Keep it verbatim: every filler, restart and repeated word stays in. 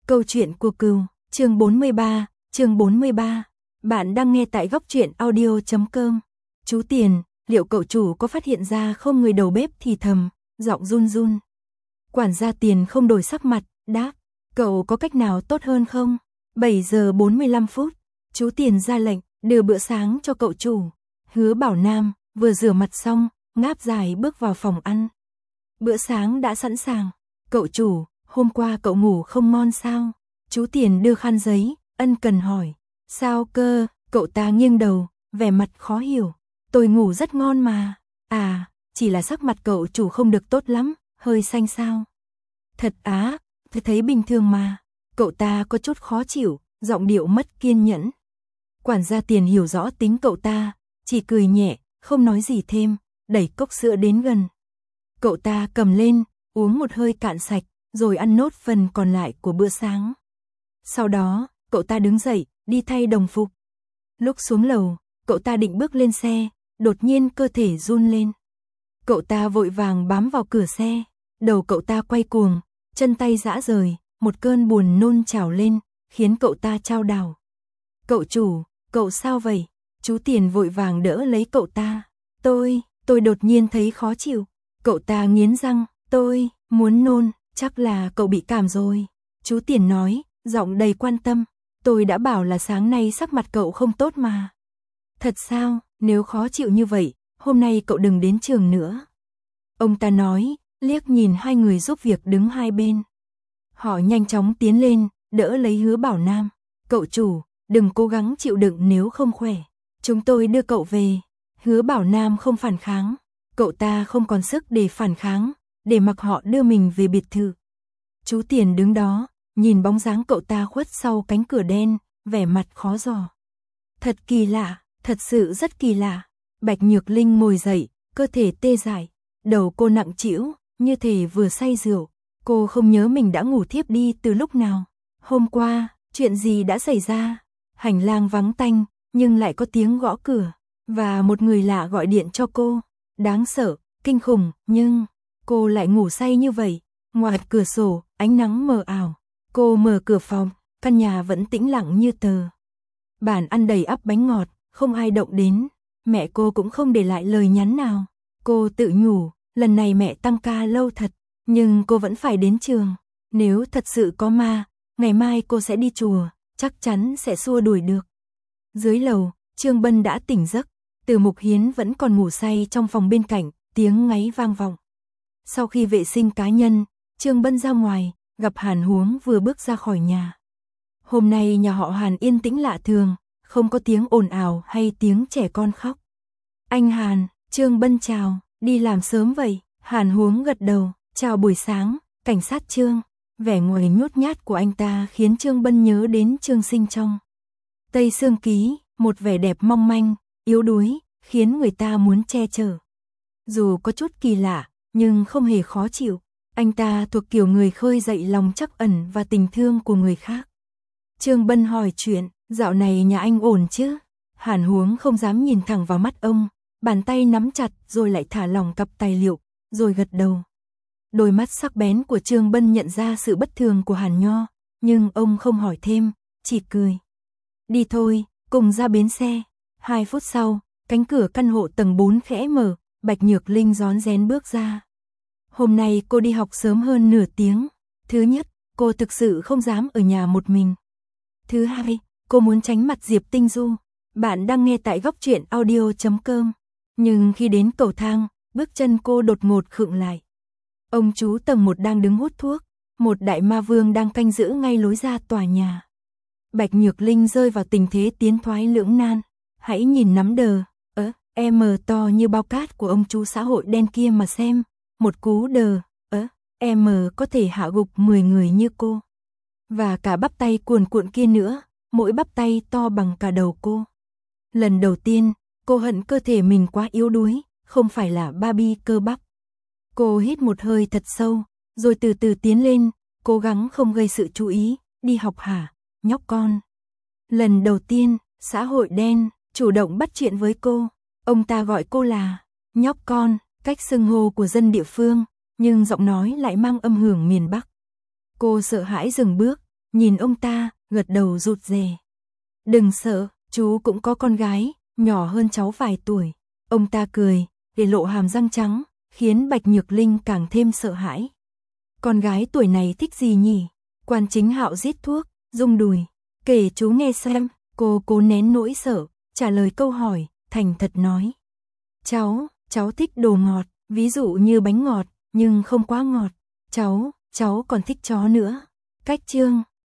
Câu chuyện của cừu, chương bốn mươi ba, chương bốn mươi ba. Bạn đang nghe tại góc truyện audio chấm com. Chú Tiền, liệu cậu chủ có phát hiện ra không? Người đầu bếp thì thầm, giọng run run. Quản gia Tiền không đổi sắc mặt, đáp, cậu có cách nào tốt hơn không? bảy giờ bốn mươi lăm phút, chú Tiền ra lệnh, đưa bữa sáng cho cậu chủ. Hứa Bảo Nam, vừa rửa mặt xong, ngáp dài bước vào phòng ăn. Bữa sáng đã sẵn sàng. Cậu chủ, hôm qua cậu ngủ không ngon sao? Chú Tiền đưa khăn giấy, ân cần hỏi. Sao cơ? Cậu ta nghiêng đầu, vẻ mặt khó hiểu. Tôi ngủ rất ngon mà. À, chỉ là sắc mặt cậu chủ không được tốt lắm, hơi xanh xao. Thật á, tôi thấy bình thường mà. Cậu ta có chút khó chịu, giọng điệu mất kiên nhẫn. Quản gia Tiền hiểu rõ tính cậu ta, chỉ cười nhẹ, không nói gì thêm, đẩy cốc sữa đến gần. Cậu ta cầm lên, uống một hơi cạn sạch, rồi ăn nốt phần còn lại của bữa sáng. Sau đó, cậu ta đứng dậy, đi thay đồng phục. Lúc xuống lầu, cậu ta định bước lên xe, đột nhiên cơ thể run lên. Cậu ta vội vàng bám vào cửa xe, đầu cậu ta quay cuồng, chân tay rã rời, một cơn buồn nôn trào lên, khiến cậu ta chao đảo. Cậu chủ, cậu sao vậy? Chú Tiền vội vàng đỡ lấy cậu ta. Tôi, tôi đột nhiên thấy khó chịu. Cậu ta nghiến răng, tôi, muốn nôn, chắc là cậu bị cảm rồi. Chú Tiền nói, giọng đầy quan tâm, tôi đã bảo là sáng nay sắc mặt cậu không tốt mà. Thật sao, nếu khó chịu như vậy, hôm nay cậu đừng đến trường nữa. Ông ta nói, liếc nhìn hai người giúp việc đứng hai bên. Họ nhanh chóng tiến lên, đỡ lấy Hứa Bảo Nam. Cậu chủ, đừng cố gắng chịu đựng nếu không khỏe. Chúng tôi đưa cậu về. Hứa Bảo Nam không phản kháng. Cậu ta không còn sức để phản kháng, để mặc họ đưa mình về biệt thự. Chú Tiền đứng đó, nhìn bóng dáng cậu ta khuất sau cánh cửa đen, vẻ mặt khó dò. Thật kỳ lạ, thật sự rất kỳ lạ. Bạch Nhược Linh ngồi dậy, cơ thể tê dại, đầu cô nặng trĩu, như thể vừa say rượu. Cô không nhớ mình đã ngủ thiếp đi từ lúc nào. Hôm qua, chuyện gì đã xảy ra? Hành lang vắng tanh, nhưng lại có tiếng gõ cửa, và một người lạ gọi điện cho cô. Đáng sợ, kinh khủng, nhưng cô lại ngủ say như vậy. Ngoài cửa sổ, ánh nắng mờ ảo. Cô mở cửa phòng, căn nhà vẫn tĩnh lặng như tờ. Bàn ăn đầy ắp bánh ngọt, không ai động đến. Mẹ cô cũng không để lại lời nhắn nào. Cô tự nhủ, lần này mẹ tăng ca lâu thật, nhưng cô vẫn phải đến trường. Nếu thật sự có ma, ngày mai cô sẽ đi chùa, chắc chắn sẽ xua đuổi được. Dưới lầu, Trương Bân đã tỉnh giấc. Từ Mục Hiến vẫn còn ngủ say trong phòng bên cạnh, tiếng ngáy vang vọng. Sau khi vệ sinh cá nhân, Trương Bân ra ngoài, gặp Hàn Huống vừa bước ra khỏi nhà. Hôm nay nhà họ Hàn yên tĩnh lạ thường, không có tiếng ồn ào hay tiếng trẻ con khóc. Anh Hàn, Trương Bân chào, đi làm sớm vậy? Hàn Huống gật đầu, chào buổi sáng, cảnh sát Trương. Vẻ ngoài nhút nhát của anh ta khiến Trương Bân nhớ đến Trương Sinh trong Tây Sương Ký, một vẻ đẹp mong manh, yếu đuối, khiến người ta muốn che chở. Dù có chút kỳ lạ, nhưng không hề khó chịu. Anh ta thuộc kiểu người khơi dậy lòng trắc ẩn và tình thương của người khác. Trương Bân hỏi chuyện, dạo này nhà anh ổn chứ? Hàn Huống không dám nhìn thẳng vào mắt ông, bàn tay nắm chặt rồi lại thả lỏng cặp tài liệu, rồi gật đầu. Đôi mắt sắc bén của Trương Bân nhận ra sự bất thường của Hàn Nho, nhưng ông không hỏi thêm, chỉ cười. Đi thôi, cùng ra bến xe. Hai phút sau, cánh cửa căn hộ tầng bốn khẽ mở, Bạch Nhược Linh rón rén bước ra. Hôm nay cô đi học sớm hơn nửa tiếng. Thứ nhất, cô thực sự không dám ở nhà một mình. Thứ hai, cô muốn tránh mặt Diệp Tinh Du. Bạn đang nghe tại góc truyện audio chấm com. Nhưng khi đến cầu thang, bước chân cô đột ngột khựng lại. Ông chú tầng một đang đứng hút thuốc, một đại ma vương đang canh giữ ngay lối ra tòa nhà. Bạch Nhược Linh rơi vào tình thế tiến thoái lưỡng nan. Hãy nhìn nắm đờ, ớ, em to như bao cát của ông chú xã hội đen kia mà xem. Một cú đờ, ớ, em có thể hạ gục mười người như cô. Và cả bắp tay cuồn cuộn kia nữa, mỗi bắp tay to bằng cả đầu cô. Lần đầu tiên, cô hận cơ thể mình quá yếu đuối, không phải là Barbie cơ bắp. Cô hít một hơi thật sâu, rồi từ từ tiến lên, cố gắng không gây sự chú ý. Đi học hả, nhóc con? Lần đầu tiên, xã hội đen chủ động bắt chuyện với cô. Ông ta gọi cô là nhóc con, cách xưng hô của dân địa phương, nhưng giọng nói lại mang âm hưởng miền Bắc. Cô sợ hãi dừng bước, nhìn ông ta, gật đầu rụt rè. Đừng sợ, chú cũng có con gái, nhỏ hơn cháu vài tuổi. Ông ta cười, để lộ hàm răng trắng, khiến Bạch Nhược Linh càng thêm sợ hãi. Con gái tuổi này thích gì nhỉ? Quan Chính Hạo rít thuốc, rung đùi. Kể chú nghe xem, cô cố nén nỗi sợ, trả lời câu hỏi, thành thật nói. Cháu, cháu thích đồ ngọt, ví dụ như bánh ngọt, nhưng không quá ngọt. Cháu, cháu còn thích chó nữa. Cách chương